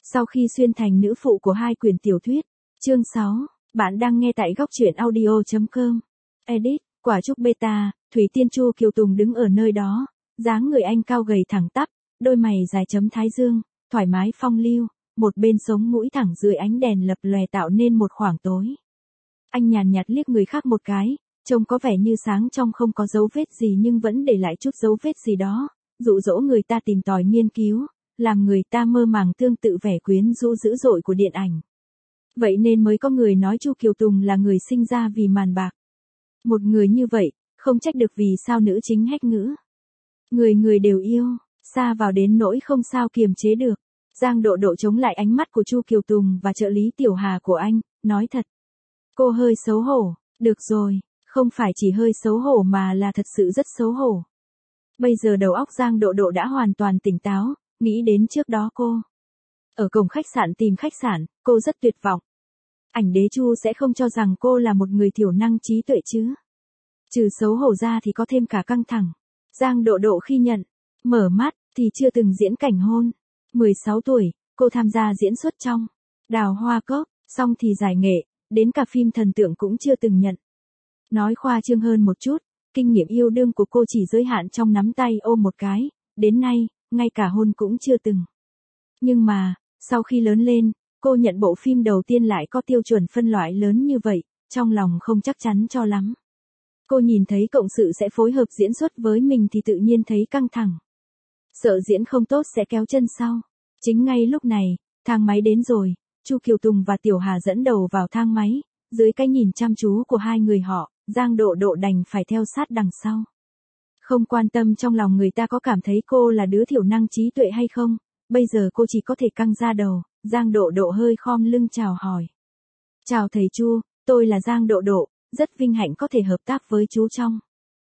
Sau khi xuyên thành nữ phụ của 2 quyển tiểu thuyết. Chương 6, bạn đang nghe tại góc truyện audio.com. Edit, quả trúc beta, Thủy Tiên Chu Kiều Tùng đứng ở nơi đó, dáng người anh cao gầy thẳng tắp, đôi mày dài chấm thái dương, thoải mái phong lưu, một bên sống mũi thẳng dưới ánh đèn lập lòe tạo nên một khoảng tối. Anh nhàn nhạt liếc người khác một cái, trông có vẻ như sáng trong không có dấu vết gì nhưng vẫn để lại chút dấu vết gì đó, dụ dỗ người ta tìm tòi nghiên cứu, làm người ta mơ màng tương tự vẻ quyến rũ dữ dội của điện ảnh. Vậy nên mới có người nói Chu Kiều Tùng là người sinh ra vì màn bạc. Một người như vậy, không trách được vì sao nữ chính hách ngữ. Người người đều yêu, xa vào đến nỗi không sao kiềm chế được. Giang Độ Độ chống lại ánh mắt của Chu Kiều Tùng và trợ lý Tiểu Hà của anh, nói thật. Cô hơi xấu hổ, được rồi, không phải chỉ hơi xấu hổ mà là thật sự rất xấu hổ. Bây giờ đầu óc Giang Độ Độ đã hoàn toàn tỉnh táo, nghĩ đến trước đó cô. Ở cổng khách sạn tìm khách sạn, cô rất tuyệt vọng. Ảnh đế Chu sẽ không cho rằng cô là một người thiểu năng trí tuệ chứ. Trừ xấu hổ ra thì có thêm cả căng thẳng. Giang Độ Độ khi nhận, mở mắt, thì chưa từng diễn cảnh hôn. 16 tuổi, cô tham gia diễn xuất trong Đào Hoa Cốc, xong thì giải nghệ, đến cả phim thần tượng cũng chưa từng nhận. Nói khoa trương hơn một chút, kinh nghiệm yêu đương của cô chỉ giới hạn trong nắm tay ôm một cái, đến nay, ngay cả hôn cũng chưa từng. Nhưng mà, sau khi lớn lên, cô nhận bộ phim đầu tiên lại có tiêu chuẩn phân loại lớn như vậy, trong lòng không chắc chắn cho lắm. Cô nhìn thấy cộng sự sẽ phối hợp diễn xuất với mình thì tự nhiên thấy căng thẳng. Sợ diễn không tốt sẽ kéo chân sau. Chính ngay lúc này, thang máy đến rồi, Chu Kiều Tùng và Tiểu Hà dẫn đầu vào thang máy, dưới cái nhìn chăm chú của hai người họ, Giang Độ Độ đành phải theo sát đằng sau. Không quan tâm trong lòng người ta có cảm thấy cô là đứa thiểu năng trí tuệ hay không, bây giờ cô chỉ có thể căng ra đầu. Giang Độ Độ hơi khom lưng chào hỏi. Chào thầy Chu, tôi là Giang Độ Độ, rất vinh hạnh có thể hợp tác với chú trong.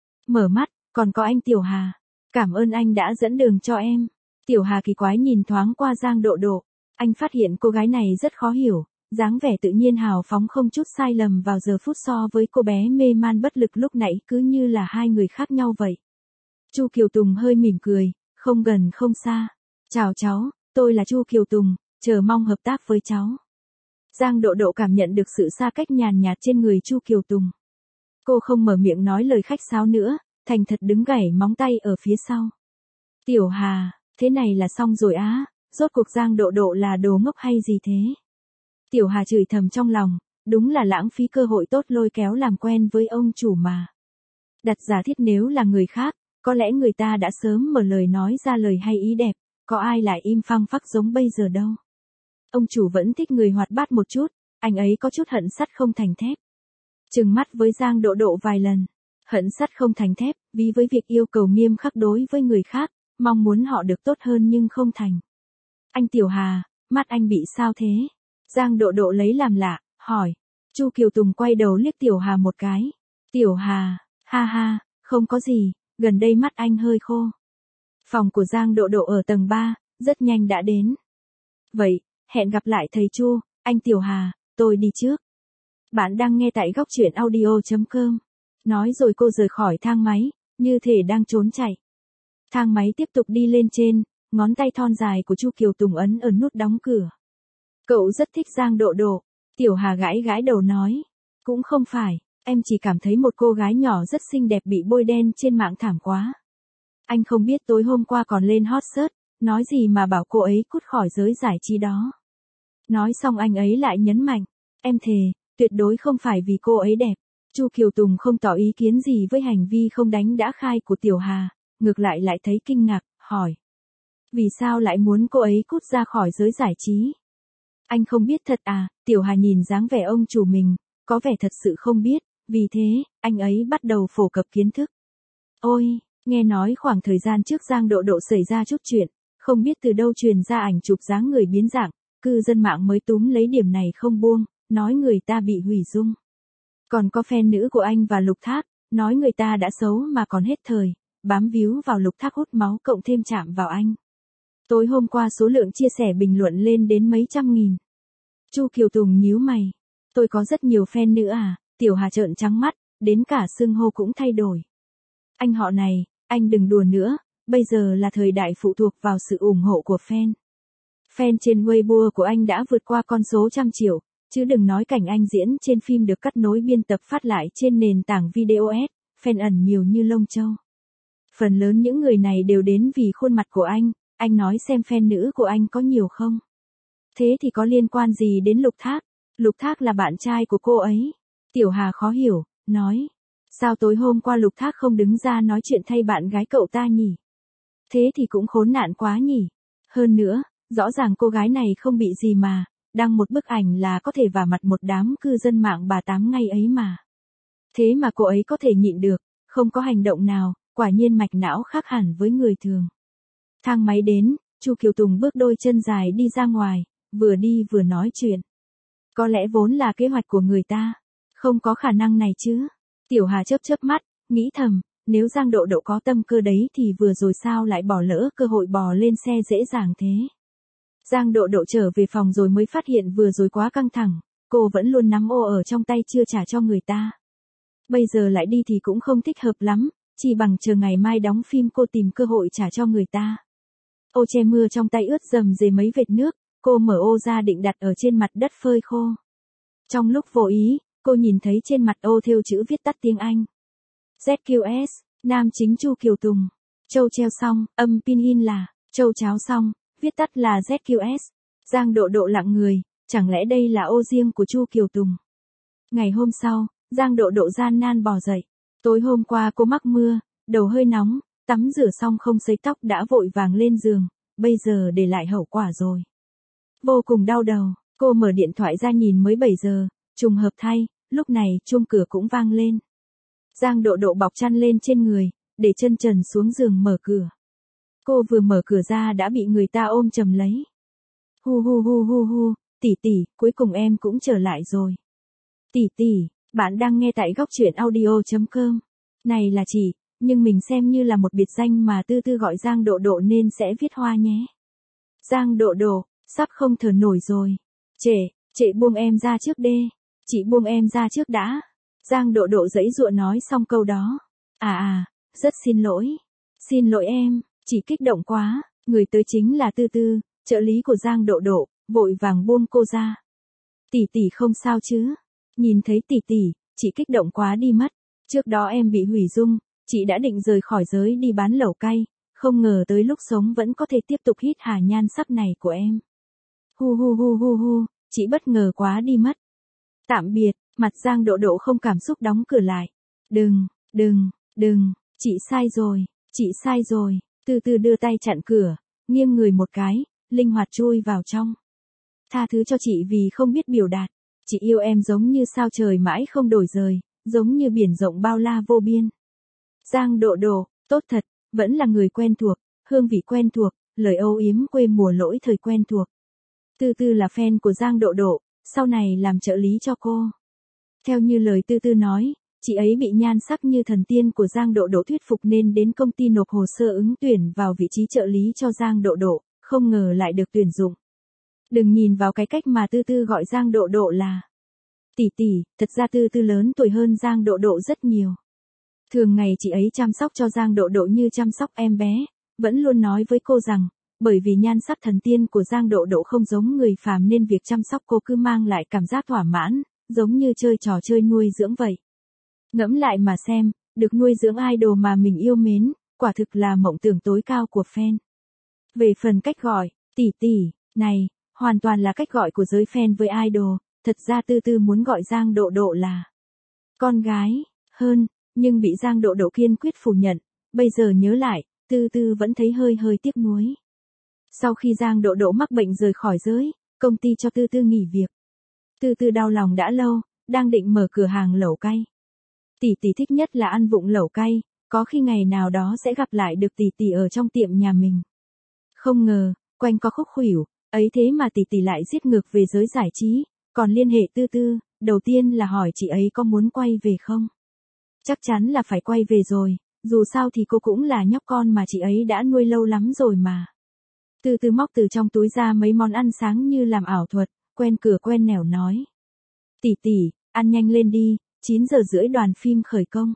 Mở mắt, còn có anh Tiểu Hà. Cảm ơn anh đã dẫn đường cho em. Tiểu Hà kỳ quái nhìn thoáng qua Giang Độ Độ. Anh phát hiện cô gái này rất khó hiểu, dáng vẻ tự nhiên hào phóng không chút sai lầm vào giờ phút so với cô bé mê man bất lực lúc nãy cứ như là hai người khác nhau vậy. Chu Kiều Tùng hơi mỉm cười, không gần không xa. Chào cháu, tôi là Chu Kiều Tùng, chờ mong hợp tác với cháu. Giang Độ Độ cảm nhận được sự xa cách nhàn nhạt trên người Chu Kiều Tùng. Cô không mở miệng nói lời khách sáo nữa, thành thật đứng gảy móng tay ở phía sau. Tiểu Hà, thế này là xong rồi á, rốt cuộc Giang Độ Độ là đồ ngốc hay gì thế? Tiểu Hà chửi thầm trong lòng, đúng là lãng phí cơ hội tốt lôi kéo làm quen với ông chủ mà. Đặt giả thiết nếu là người khác, có lẽ người ta đã sớm mở lời nói ra lời hay ý đẹp, có ai lại im phăng phắc giống bây giờ đâu. Ông chủ vẫn thích người hoạt bát một chút, anh ấy có chút hận sắt không thành thép. Trừng mắt với Giang Độ Độ vài lần, hận sắt không thành thép, vì với việc yêu cầu nghiêm khắc đối với người khác, mong muốn họ được tốt hơn nhưng không thành. Anh Tiểu Hà, mắt anh bị sao thế? Giang Độ Độ lấy làm lạ, hỏi. Chu Kiều Tùng quay đầu liếc Tiểu Hà một cái. Tiểu Hà, ha ha, không có gì, gần đây mắt anh hơi khô. Phòng của Giang Độ Độ ở tầng 3, rất nhanh đã đến. Vậy, hẹn gặp lại thầy Chu, anh Tiểu Hà, tôi đi trước. Bạn đang nghe tại góc truyện audio.com. Nói rồi cô rời khỏi thang máy, như thể đang trốn chạy. Thang máy tiếp tục đi lên trên, ngón tay thon dài của Chu Kiều Tùng ấn ở nút đóng cửa. Cậu rất thích Giang Độ Độ. Tiểu Hà gãi gãi đầu nói. Cũng không phải, em chỉ cảm thấy một cô gái nhỏ rất xinh đẹp bị bôi đen trên mạng thảm quá. Anh không biết tối hôm qua còn lên hot search, nói gì mà bảo cô ấy cút khỏi giới giải trí đó. Nói xong anh ấy lại nhấn mạnh, em thề, tuyệt đối không phải vì cô ấy đẹp. Chu Kiều Tùng không tỏ ý kiến gì với hành vi không đánh đã khai của Tiểu Hà, ngược lại thấy kinh ngạc, hỏi. Vì sao lại muốn cô ấy cút ra khỏi giới giải trí? Anh không biết thật à? Tiểu Hà nhìn dáng vẻ ông chủ mình, có vẻ thật sự không biết, vì thế, anh ấy bắt đầu phổ cập kiến thức. Ôi, nghe nói khoảng thời gian trước Giang Độ Độ xảy ra chút chuyện, không biết từ đâu truyền ra ảnh chụp dáng người biến dạng, cư dân mạng mới túm lấy điểm này không buông, nói người ta bị hủy dung. Còn có fan nữ của anh và Lục Thác, nói người ta đã xấu mà còn hết thời, bám víu vào Lục Thác hút máu cộng thêm chạm vào anh. Tối hôm qua số lượng chia sẻ bình luận lên đến mấy trăm nghìn. Chu Kiều Tùng nhíu mày. Tôi có rất nhiều fan nữ à? Tiểu Hà trợn trắng mắt, đến cả xưng hô cũng thay đổi. Anh họ này, anh đừng đùa nữa, bây giờ là thời đại phụ thuộc vào sự ủng hộ của fan. Fan trên Weibo của anh đã vượt qua con số trăm triệu, chứ đừng nói cảnh anh diễn trên phim được cắt nối biên tập phát lại trên nền tảng video S, fan ẩn nhiều như lông châu. Phần lớn những người này đều đến vì khuôn mặt của anh nói xem fan nữ của anh có nhiều không? Thế thì có liên quan gì đến Lục Thác? Lục Thác là bạn trai của cô ấy. Tiểu Hà khó hiểu, nói. Sao tối hôm qua Lục Thác không đứng ra nói chuyện thay bạn gái cậu ta nhỉ? Thế thì cũng khốn nạn quá nhỉ. Hơn nữa, rõ ràng cô gái này không bị gì mà, đăng một bức ảnh là có thể vả mặt một đám cư dân mạng bà tám ngay ấy mà. Thế mà cô ấy có thể nhịn được, không có hành động nào, quả nhiên mạch não khác hẳn với người thường. Thang máy đến, Chu Kiều Tùng bước đôi chân dài đi ra ngoài, vừa đi vừa nói chuyện. Có lẽ vốn là kế hoạch của người ta, không có khả năng này chứ. Tiểu Hà chớp chớp mắt, nghĩ thầm, nếu Giang Độ Độ có tâm cơ đấy thì vừa rồi sao lại bỏ lỡ cơ hội bò lên xe dễ dàng thế. Giang Độ Độ trở về phòng rồi mới phát hiện vừa rồi quá căng thẳng, cô vẫn luôn nắm ô ở trong tay chưa trả cho người ta. Bây giờ lại đi thì cũng không thích hợp lắm, chỉ bằng chờ ngày mai đóng phim cô tìm cơ hội trả cho người ta. Ô che mưa trong tay ướt rầm rề mấy vệt nước, cô mở ô ra định đặt ở trên mặt đất phơi khô. Trong lúc vô ý, cô nhìn thấy trên mặt ô thêu chữ viết tắt tiếng Anh. ZQS, nam chính Chu Kiều Tùng. Châu treo xong, âm pin in là, châu cháo xong, viết tắt là ZQS. Giang Độ Độ lặng người, chẳng lẽ đây là ô riêng của Chu Kiều Tùng? Ngày hôm sau, Giang Độ Độ gian nan bò dậy. Tối hôm qua cô mắc mưa, đầu hơi nóng, tắm rửa xong không sấy tóc đã vội vàng lên giường, bây giờ để lại hậu quả rồi. Vô cùng đau đầu, cô mở điện thoại ra nhìn mới 7 giờ, trùng hợp thay, lúc này chuông cửa cũng vang lên. Giang Độ Độ bọc chăn lên trên người, để chân trần xuống giường mở cửa. Cô vừa mở cửa ra đã bị người ta ôm chầm lấy. Hu hu hu hu hu, tỷ tỷ, cuối cùng em cũng trở lại rồi. Tỷ tỷ, bạn đang nghe tại góc truyện audio.com. Này là chị, nhưng mình xem như là một biệt danh mà Tư Tư gọi Giang Độ Độ nên sẽ viết Hoa nhé. Giang Độ Độ, sắp không thở nổi rồi. Trệ buông em ra trước đê. Chị buông em ra trước đã. Giang Độ Độ giãy giụa nói xong câu đó. Rất xin lỗi. Xin lỗi em, chị kích động quá. Người tới chính là Tư Tư, trợ lý của Giang Độ Độ, vội vàng buông cô ra. Tỷ tỷ không sao chứ? Nhìn thấy tỷ tỷ, chị kích động quá đi mất. Trước đó em bị hủy dung, chị đã định rời khỏi giới đi bán lẩu cay, không ngờ tới lúc sống vẫn có thể tiếp tục hít hà nhan sắc này của em. Hu hu hu hu hu, chị bất ngờ quá đi mất. Tạm biệt, mặt Giang Độ Độ không cảm xúc đóng cửa lại. Đừng, chị sai rồi. Từ từ đưa tay chặn cửa, nghiêng người một cái, linh hoạt chui vào trong. Tha thứ cho chị vì không biết biểu đạt. Chị yêu em giống như sao trời mãi không đổi rời, giống như biển rộng bao la vô biên. Giang Độ Độ, tốt thật, vẫn là người quen thuộc, hương vị quen thuộc, lời âu yếm quê mùa lỗi thời quen thuộc. Tư Tư là fan của Giang Độ Độ, sau này làm trợ lý cho cô. Theo như lời Tư Tư nói, chị ấy bị nhan sắc như thần tiên của Giang Độ Độ thuyết phục nên đến công ty nộp hồ sơ ứng tuyển vào vị trí trợ lý cho Giang Độ Độ, không ngờ lại được tuyển dụng. Đừng nhìn vào cái cách mà Tư Tư gọi Giang Độ Độ là tỷ tỷ, thật ra Tư Tư lớn tuổi hơn Giang Độ Độ rất nhiều. Thường ngày chị ấy chăm sóc cho Giang Độ Độ như chăm sóc em bé, vẫn luôn nói với cô rằng, bởi vì nhan sắc thần tiên của Giang Độ Độ không giống người phàm nên việc chăm sóc cô cứ mang lại cảm giác thỏa mãn, giống như chơi trò chơi nuôi dưỡng vậy. Ngẫm lại mà xem, được nuôi dưỡng idol mà mình yêu mến, quả thực là mộng tưởng tối cao của fan. Về phần cách gọi, tỷ tỷ, này, hoàn toàn là cách gọi của giới fan với idol, thật ra Tư Tư muốn gọi Giang Độ Độ là con gái, hơn, nhưng bị Giang Độ Độ kiên quyết phủ nhận, bây giờ nhớ lại, Tư Tư vẫn thấy hơi tiếc nuối. Sau khi Giang Độ Độ mắc bệnh rời khỏi giới, công ty cho Tư Tư nghỉ việc. Tư Tư đau lòng đã lâu, đang định mở cửa hàng lẩu cay. Tỷ tỷ thích nhất là ăn vụng lẩu cay, có khi ngày nào đó sẽ gặp lại được tỷ tỷ ở trong tiệm nhà mình. Không ngờ, quanh co khúc khuỷu, ấy thế mà tỷ tỷ lại giết ngược về giới giải trí, còn liên hệ Tư Tư, đầu tiên là hỏi chị ấy có muốn quay về không. Chắc chắn là phải quay về rồi, dù sao thì cô cũng là nhóc con mà chị ấy đã nuôi lâu lắm rồi mà. Tư Tư móc từ trong túi ra mấy món ăn sáng như làm ảo thuật, quen cửa quen nẻo nói. Tỷ tỷ, ăn nhanh lên đi, 9 giờ rưỡi đoàn phim khởi công.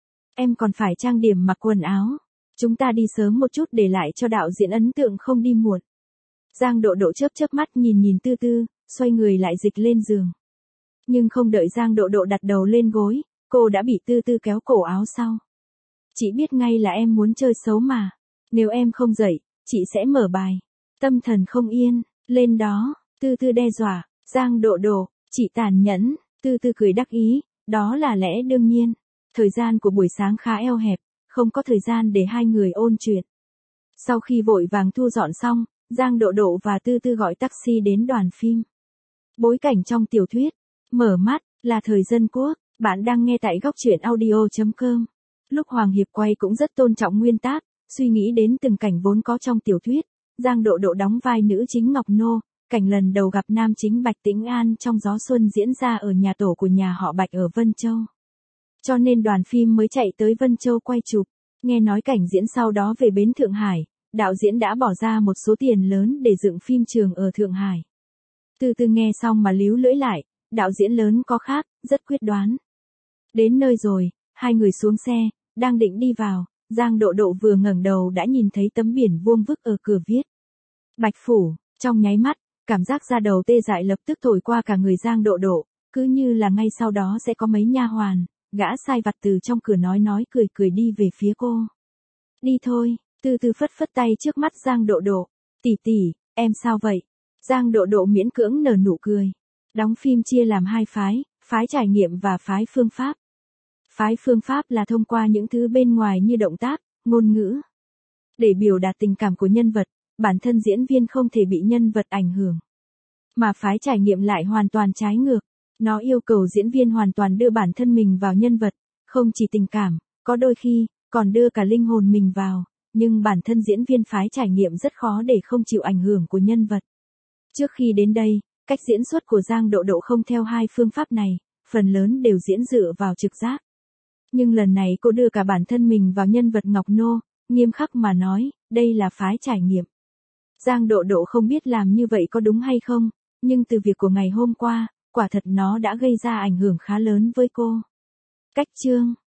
Em còn phải trang điểm mặc quần áo. Chúng ta đi sớm một chút để lại cho đạo diễn ấn tượng không đi muộn. Giang Độ Độ chớp chớp mắt nhìn nhìn Tư Tư, xoay người lại dịch lên giường. Nhưng không đợi Giang Độ Độ đặt đầu lên gối, cô đã bị Tư Tư kéo cổ áo sau. Chị biết ngay là em muốn chơi xấu mà. Nếu em không dậy, chị sẽ mở bài. Tâm thần không yên, lên đó, Tư Tư đe dọa. Giang Độ Độ, chị tàn nhẫn. Tư Tư cười đắc ý, đó là lẽ đương nhiên. Thời gian của buổi sáng khá eo hẹp, không có thời gian để hai người ôn chuyện. Sau khi vội vàng thu dọn xong, Giang Độ Độ và Tư Tư gọi taxi đến đoàn phim. Bối cảnh trong tiểu thuyết, mở mắt, là thời dân quốc. Bạn đang nghe tại góc truyện audio.com. Lúc Hoàng Hiệp quay cũng rất tôn trọng nguyên tác, suy nghĩ đến từng cảnh vốn có trong tiểu thuyết. Giang Độ Độ đóng vai nữ chính Ngọc Nô, cảnh lần đầu gặp nam chính Bạch Tĩnh An trong Gió Xuân diễn ra ở nhà tổ của nhà họ Bạch ở Vân Châu. Cho nên đoàn phim mới chạy tới Vân Châu quay chụp. Nghe nói cảnh diễn sau đó về bến Thượng Hải, đạo diễn đã bỏ ra một số tiền lớn để dựng phim trường ở Thượng Hải. Từ từ nghe xong mà líu lưỡi lại, đạo diễn lớn có khác, rất quyết đoán. Đến nơi rồi, hai người xuống xe, đang định đi vào, Giang Độ Độ vừa ngẩng đầu đã nhìn thấy tấm biển vuông vức ở cửa viết Bạch Phủ. Trong nháy mắt, cảm giác da đầu tê dại lập tức thổi qua cả người Giang Độ Độ, cứ như là ngay sau đó sẽ có mấy nha hoàn, gã sai vặt từ trong cửa nói cười cười đi về phía cô. Đi thôi, Từ từ phất phất tay trước mắt Giang Độ Độ. Tỷ tỷ, em sao vậy? Giang Độ Độ miễn cưỡng nở nụ cười. Đóng phim chia làm hai phái, phái trải nghiệm và phái phương pháp. Phái phương pháp là thông qua những thứ bên ngoài như động tác, ngôn ngữ. Để biểu đạt tình cảm của nhân vật, bản thân diễn viên không thể bị nhân vật ảnh hưởng. Mà phái trải nghiệm lại hoàn toàn trái ngược. Nó yêu cầu diễn viên hoàn toàn đưa bản thân mình vào nhân vật, không chỉ tình cảm, có đôi khi, còn đưa cả linh hồn mình vào. Nhưng bản thân diễn viên phái trải nghiệm rất khó để không chịu ảnh hưởng của nhân vật. Trước khi đến đây, cách diễn xuất của Giang Độ Độ không theo hai phương pháp này, phần lớn đều diễn dựa vào trực giác. Nhưng lần này cô đưa cả bản thân mình vào nhân vật Ngọc Nô, nghiêm khắc mà nói, đây là phái trải nghiệm. Giang Độ Độ không biết làm như vậy có đúng hay không, nhưng từ việc của ngày hôm qua, quả thật nó đã gây ra ảnh hưởng khá lớn với cô. Cách chương